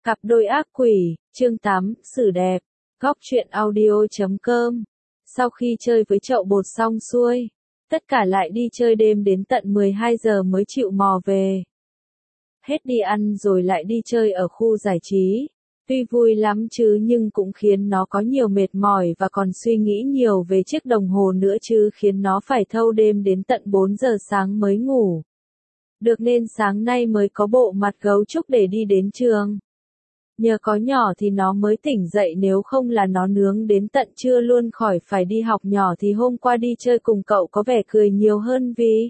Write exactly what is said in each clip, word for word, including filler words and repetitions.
Cặp đôi ác quỷ, chương tám, xử đẹp. Góc truyện audio chấm com. Sau khi chơi với chậu bột xong xuôi, tất cả lại đi chơi đêm đến tận mười hai giờ mới chịu mò về. Hết đi ăn rồi lại đi chơi ở khu giải trí. Tuy vui lắm chứ nhưng cũng khiến nó có nhiều mệt mỏi và còn suy nghĩ nhiều về chiếc đồng hồ nữa chứ, khiến nó phải thâu đêm đến tận bốn giờ sáng mới ngủ. Được nên sáng nay mới có bộ mặt gấu trúc để đi đến trường. Nhờ có nhỏ thì nó mới tỉnh dậy, nếu không là nó nướng đến tận trưa luôn khỏi phải đi học. Nhỏ thì hôm qua đi chơi cùng cậu có vẻ cười nhiều hơn vì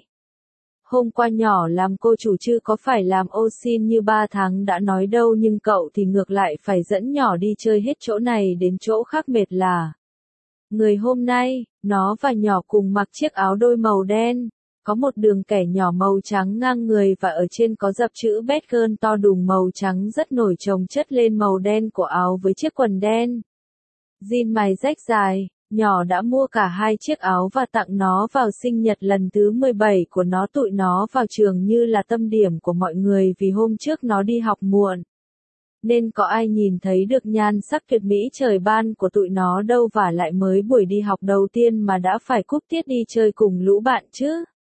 hôm qua nhỏ làm cô chủ chứ có phải làm ô xin như ba tháng đã nói đâu, nhưng cậu thì ngược lại phải dẫn nhỏ đi chơi hết chỗ này đến chỗ khác, mệt là người. Hôm nay, nó và nhỏ cùng mặc chiếc áo đôi màu đen, có một đường kẻ nhỏ màu trắng ngang người và ở trên có dập chữ Bad Girl to đùng màu trắng rất nổi chồng chất lên màu đen của áo với chiếc quần đen. Jean mày rách dài, nhỏ đã mua cả hai chiếc áo và tặng nó vào sinh nhật lần thứ mười bảy của nó. Tụi nó vào trường như là tâm điểm của mọi người vì hôm trước nó đi học muộn, nên có ai nhìn thấy được nhan sắc tuyệt mỹ trời ban của tụi nó đâu, và lại mới buổi đi học đầu tiên mà đã phải cúp tiết đi chơi cùng lũ bạn chứ.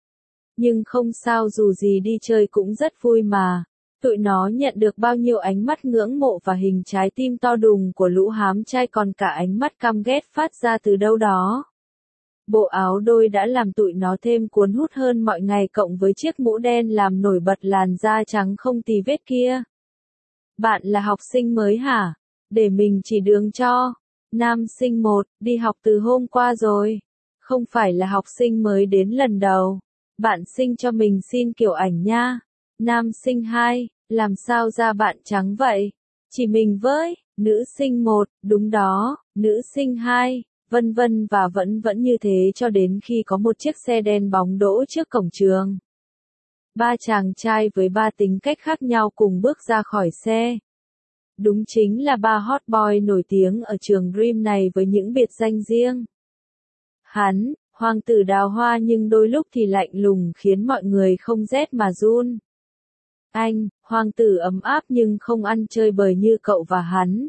Nhưng không sao, dù gì đi chơi cũng rất vui mà. Tụi nó nhận được bao nhiêu ánh mắt ngưỡng mộ và hình trái tim to đùng của lũ hám trai, còn cả ánh mắt căm ghét phát ra từ đâu đó. Bộ áo đôi đã làm tụi nó thêm cuốn hút hơn mọi ngày, cộng với chiếc mũ đen làm nổi bật làn da trắng không tì vết kia. Bạn là học sinh mới hả? Để mình chỉ đường cho. Nam sinh một, đi học từ hôm qua rồi. Không phải là học sinh mới đến lần đầu. Bạn sinh cho mình xin kiểu ảnh nha. Nam sinh hai, làm sao da bạn trắng vậy? Chỉ mình với. Nữ sinh một, đúng đó. Nữ sinh hai, vân vân và vẫn vẫn như thế cho đến khi có một chiếc xe đen bóng đỗ trước cổng trường. Ba chàng trai với ba tính cách khác nhau cùng bước ra khỏi xe. Đúng chính là ba hot boy nổi tiếng ở trường Dream này với những biệt danh riêng. Hắn, hoàng tử đào hoa nhưng đôi lúc thì lạnh lùng khiến mọi người không rét mà run. Anh, hoàng tử ấm áp nhưng không ăn chơi bời như cậu và hắn.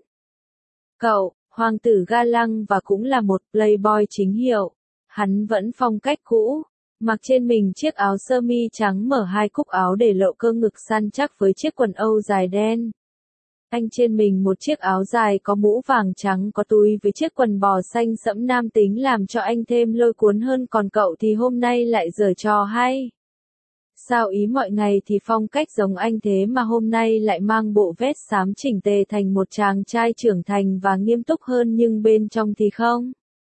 Cậu, hoàng tử ga lăng và cũng là một playboy chính hiệu. Hắn vẫn phong cách cũ, mặc trên mình chiếc áo sơ mi trắng mở hai cúc áo để lộ cơ ngực săn chắc với chiếc quần âu dài đen. Anh trên mình một chiếc áo dài có mũ vàng trắng có túi với chiếc quần bò xanh sẫm nam tính làm cho anh thêm lôi cuốn hơn, còn cậu thì hôm nay lại giở trò hay. Sao ý mọi ngày thì phong cách giống anh thế mà hôm nay lại mang bộ vest xám chỉnh tề thành một chàng trai trưởng thành và nghiêm túc hơn, nhưng bên trong thì không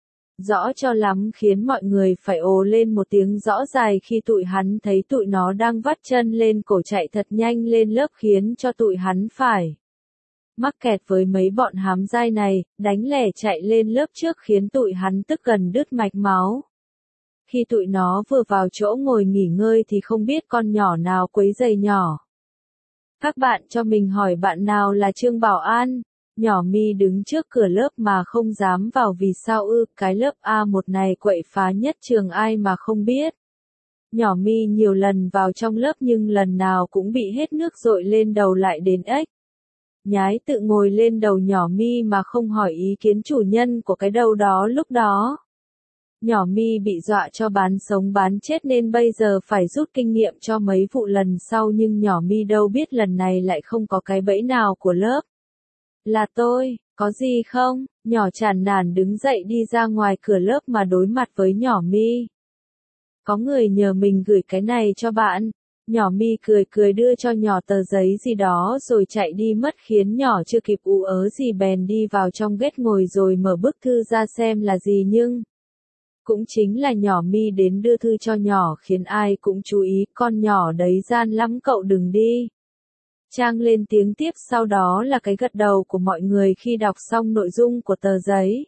rõ cho lắm, khiến mọi người phải ồ lên một tiếng rõ dài khi tụi hắn thấy tụi nó đang vắt chân lên cổ chạy thật nhanh lên lớp, khiến cho tụi hắn phải mắc kẹt với mấy bọn hám dai này, đánh lẻ chạy lên lớp trước khiến tụi hắn tức gần đứt mạch máu. Khi tụi nó vừa vào chỗ ngồi nghỉ ngơi thì không biết con nhỏ nào quấy rầy nhỏ. Các bạn cho mình hỏi bạn nào là Trương Bảo An? Nhỏ Mi đứng trước cửa lớp mà không dám vào vì sao ư? Cái lớp A một này quậy phá nhất trường ai mà không biết. Nhỏ Mi nhiều lần vào trong lớp nhưng lần nào cũng bị hết nước dội lên đầu, lại đến ếch nhái tự ngồi lên đầu nhỏ Mi mà không hỏi ý kiến chủ nhân của cái đầu đó. Lúc đó nhỏ Mi bị dọa cho bán sống bán chết nên bây giờ phải rút kinh nghiệm cho mấy vụ lần sau, nhưng nhỏ Mi đâu biết lần này lại không có cái bẫy nào của lớp. Là tôi, có gì không? Nhỏ chán nản đứng dậy đi ra ngoài cửa lớp mà đối mặt với nhỏ Mi. Có người nhờ mình gửi cái này cho bạn. Nhỏ Mi cười cười đưa cho nhỏ tờ giấy gì đó rồi chạy đi mất, khiến nhỏ chưa kịp ú ớ gì bèn đi vào trong ghét ngồi rồi mở bức thư ra xem là gì, nhưng cũng chính là nhỏ Mi đến đưa thư cho nhỏ khiến ai cũng chú ý, con nhỏ đấy gian lắm cậu đừng đi. Trang lên tiếng tiếp sau đó là cái gật đầu của mọi người khi đọc xong nội dung của tờ giấy.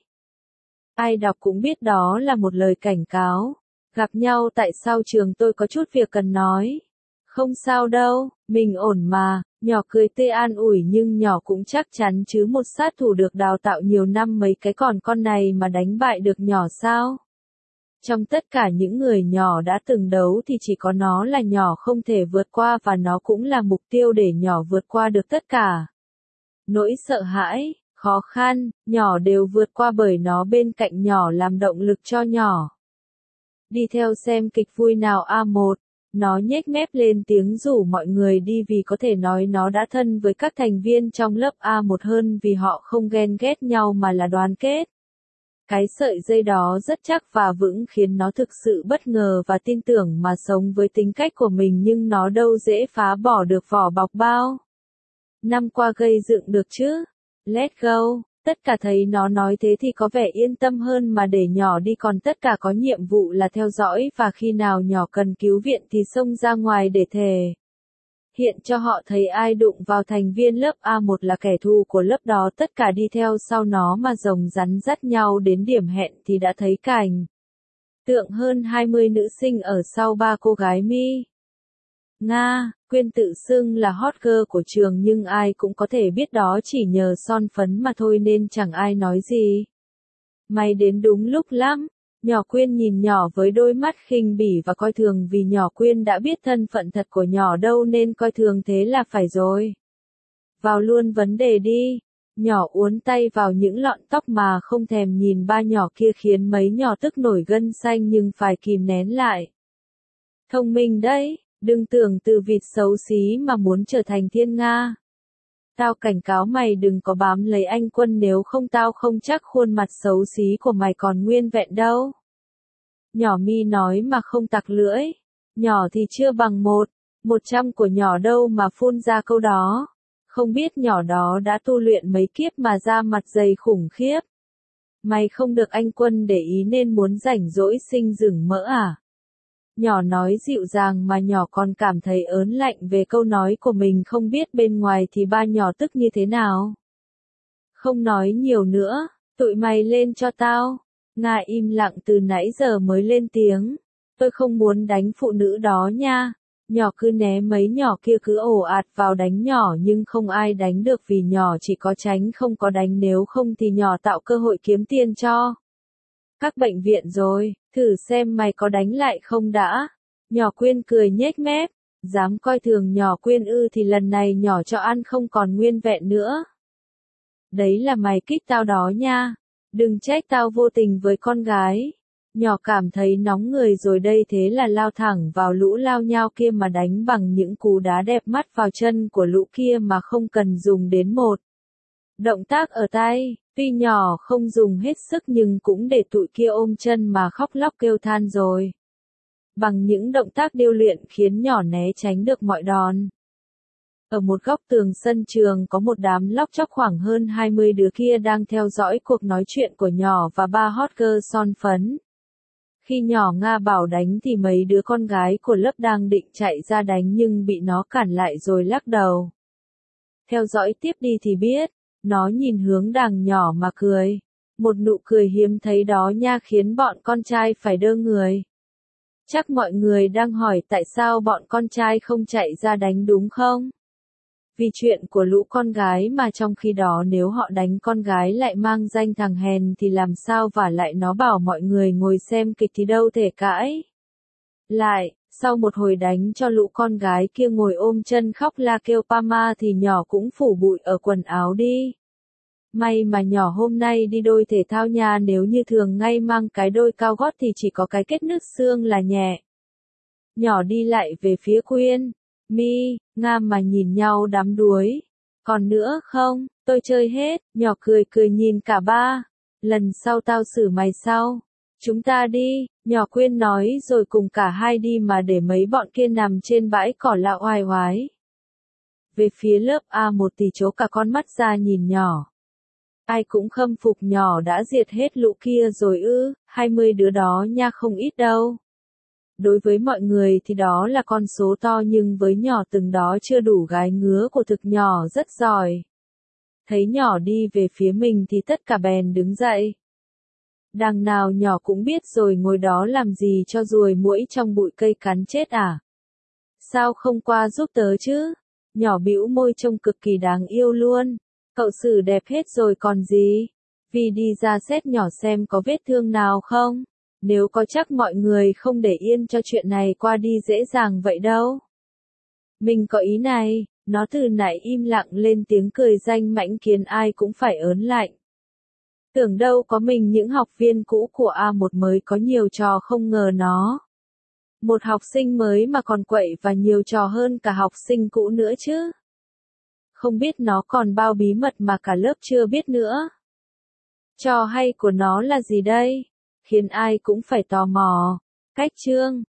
Ai đọc cũng biết đó là một lời cảnh cáo. Gặp nhau tại sau trường, tôi có chút việc cần nói. Không sao đâu, mình ổn mà. Nhỏ cười tươi an ủi, nhưng nhỏ cũng chắc chắn chứ một sát thủ được đào tạo nhiều năm mấy cái còn con này mà đánh bại được nhỏ sao? Trong tất cả những người nhỏ đã từng đấu thì chỉ có nó là nhỏ không thể vượt qua, và nó cũng là mục tiêu để nhỏ vượt qua được tất cả. Nỗi sợ hãi, khó khăn, nhỏ đều vượt qua bởi nó bên cạnh nhỏ làm động lực cho nhỏ. Đi theo xem kịch vui nào a một, nó nhếch mép lên tiếng rủ mọi người đi vì có thể nói nó đã thân với các thành viên trong lớp a một hơn vì họ không ghen ghét nhau mà là đoàn kết. Cái sợi dây đó rất chắc và vững khiến nó thực sự bất ngờ và tin tưởng mà sống với tính cách của mình nhưng nó đâu dễ phá bỏ được vỏ bọc bao. Năm qua gây dựng được chứ? Let go. Tất cả thấy nó nói thế thì có vẻ yên tâm hơn mà để nhỏ đi còn tất cả có nhiệm vụ là theo dõi và khi nào nhỏ cần cứu viện thì xông ra ngoài để thề. Hiện cho họ thấy ai đụng vào thành viên lớp a một là kẻ thù của lớp đó tất cả đi theo sau nó mà rồng rắn dắt nhau đến điểm hẹn thì đã thấy cảnh. Tượng hơn hai mươi nữ sinh ở sau ba cô gái Mi. Nga, Quyên tự xưng là hot girl của trường nhưng ai cũng có thể biết đó chỉ nhờ son phấn mà thôi nên chẳng ai nói gì. Mày đến đúng lúc lắm. Nhỏ Quyên nhìn nhỏ với đôi mắt khinh bỉ và coi thường vì nhỏ Quyên đã biết thân phận thật của nhỏ đâu nên coi thường thế là phải rồi. Vào luôn vấn đề đi. Nhỏ uốn tay vào những lọn tóc mà không thèm nhìn ba nhỏ kia khiến mấy nhỏ tức nổi gân xanh nhưng phải kìm nén lại. Thông minh đấy, đừng tưởng từ vịt xấu xí mà muốn trở thành thiên nga. Tao cảnh cáo mày đừng có bám lấy anh Quân nếu không tao không chắc khuôn mặt xấu xí của mày còn nguyên vẹn đâu. Nhỏ Mi nói mà không tặc lưỡi. Nhỏ thì chưa bằng một, một trăm của nhỏ đâu mà phun ra câu đó. Không biết nhỏ đó đã tu luyện mấy kiếp mà ra mặt dày khủng khiếp. Mày không được anh Quân để ý nên muốn rảnh rỗi sinh rừng mỡ à? Nhỏ nói dịu dàng mà nhỏ còn cảm thấy ớn lạnh về câu nói của mình không biết bên ngoài thì ba nhỏ tức như thế nào. Không nói nhiều nữa, tụi mày lên cho tao. Nga im lặng từ nãy giờ mới lên tiếng. Tôi không muốn đánh phụ nữ đó nha. Nhỏ cứ né mấy nhỏ kia cứ ồ ạt vào đánh nhỏ nhưng không ai đánh được vì nhỏ chỉ có tránh không có đánh nếu không thì nhỏ tạo cơ hội kiếm tiền cho các bệnh viện rồi, thử xem mày có đánh lại không đã. Nhỏ Quyên cười nhếch mép, dám coi thường nhỏ Quyên ư thì lần này nhỏ cho ăn không còn nguyên vẹn nữa. Đấy là mày kích tao đó nha, đừng trách tao vô tình với con gái. Nhỏ cảm thấy nóng người rồi đây thế là lao thẳng vào lũ lao nhao kia mà đánh bằng những cú đá đẹp mắt vào chân của lũ kia mà không cần dùng đến một động tác ở tay. Tuy nhỏ không dùng hết sức nhưng cũng để tụi kia ôm chân mà khóc lóc kêu than rồi. Bằng những động tác điêu luyện khiến nhỏ né tránh được mọi đòn. Ở một góc tường sân trường có một đám lóc chóc khoảng hơn hai mươi đứa kia đang theo dõi cuộc nói chuyện của nhỏ và ba hot girl son phấn. Khi nhỏ Nga bảo đánh thì mấy đứa con gái của lớp đang định chạy ra đánh nhưng bị nó cản lại rồi lắc đầu. Theo dõi tiếp đi thì biết. Nó nhìn hướng đằng nhỏ mà cười. Một nụ cười hiếm thấy đó nha khiến bọn con trai phải đơ người. Chắc mọi người đang hỏi tại sao bọn con trai không chạy ra đánh đúng không? Vì chuyện của lũ con gái mà trong khi đó nếu họ đánh con gái lại mang danh thằng hèn thì làm sao và lại nó bảo mọi người ngồi xem kịch thì đâu thể cãi. Lại, sau một hồi đánh cho lũ con gái kia ngồi ôm chân khóc la kêu Pama thì nhỏ cũng phủ bụi ở quần áo đi. May mà nhỏ hôm nay đi đôi thể thao nha nếu như thường ngay mang cái đôi cao gót thì chỉ có cái kết nứt xương là nhẹ. Nhỏ đi lại về phía Quyên, Mi, Nga mà nhìn nhau đắm đuối. Còn nữa không, tôi chơi hết, nhỏ cười cười nhìn cả ba. Lần sau tao xử mày sau. Chúng ta đi, nhỏ Quyên nói rồi cùng cả hai đi mà để mấy bọn kia nằm trên bãi cỏ lạ oai oái. Về phía lớp a một thì chố cả con mắt ra nhìn nhỏ. Ai cũng khâm phục nhỏ đã diệt hết lũ kia rồi ư, hai mươi đứa đó nha không ít đâu. Đối với mọi người thì đó là con số to nhưng với nhỏ từng đó chưa đủ gái ngứa của thực nhỏ rất giỏi. Thấy nhỏ đi về phía mình thì tất cả bèn đứng dậy. Đằng nào nhỏ cũng biết rồi ngồi đó làm gì cho ruồi muỗi trong bụi cây cắn chết à? Sao không qua giúp tớ chứ? Nhỏ bĩu môi trông cực kỳ đáng yêu luôn. Cậu xử đẹp hết rồi còn gì? Vì đi ra xét nhỏ xem có vết thương nào không? Nếu có chắc mọi người không để yên cho chuyện này qua đi dễ dàng vậy đâu. Mình có ý này, Nó từ nãy im lặng lên tiếng cười danh mãnh khiến ai cũng phải ớn lạnh. Tưởng đâu có mình những học viên cũ của A một mới có nhiều trò, không ngờ nó. Một học sinh mới mà còn quậy và nhiều trò hơn cả học sinh cũ nữa chứ. Không biết nó còn bao bí mật mà cả lớp chưa biết nữa. Trò hay của nó là gì đây? Khiến ai cũng phải tò mò. Cách chương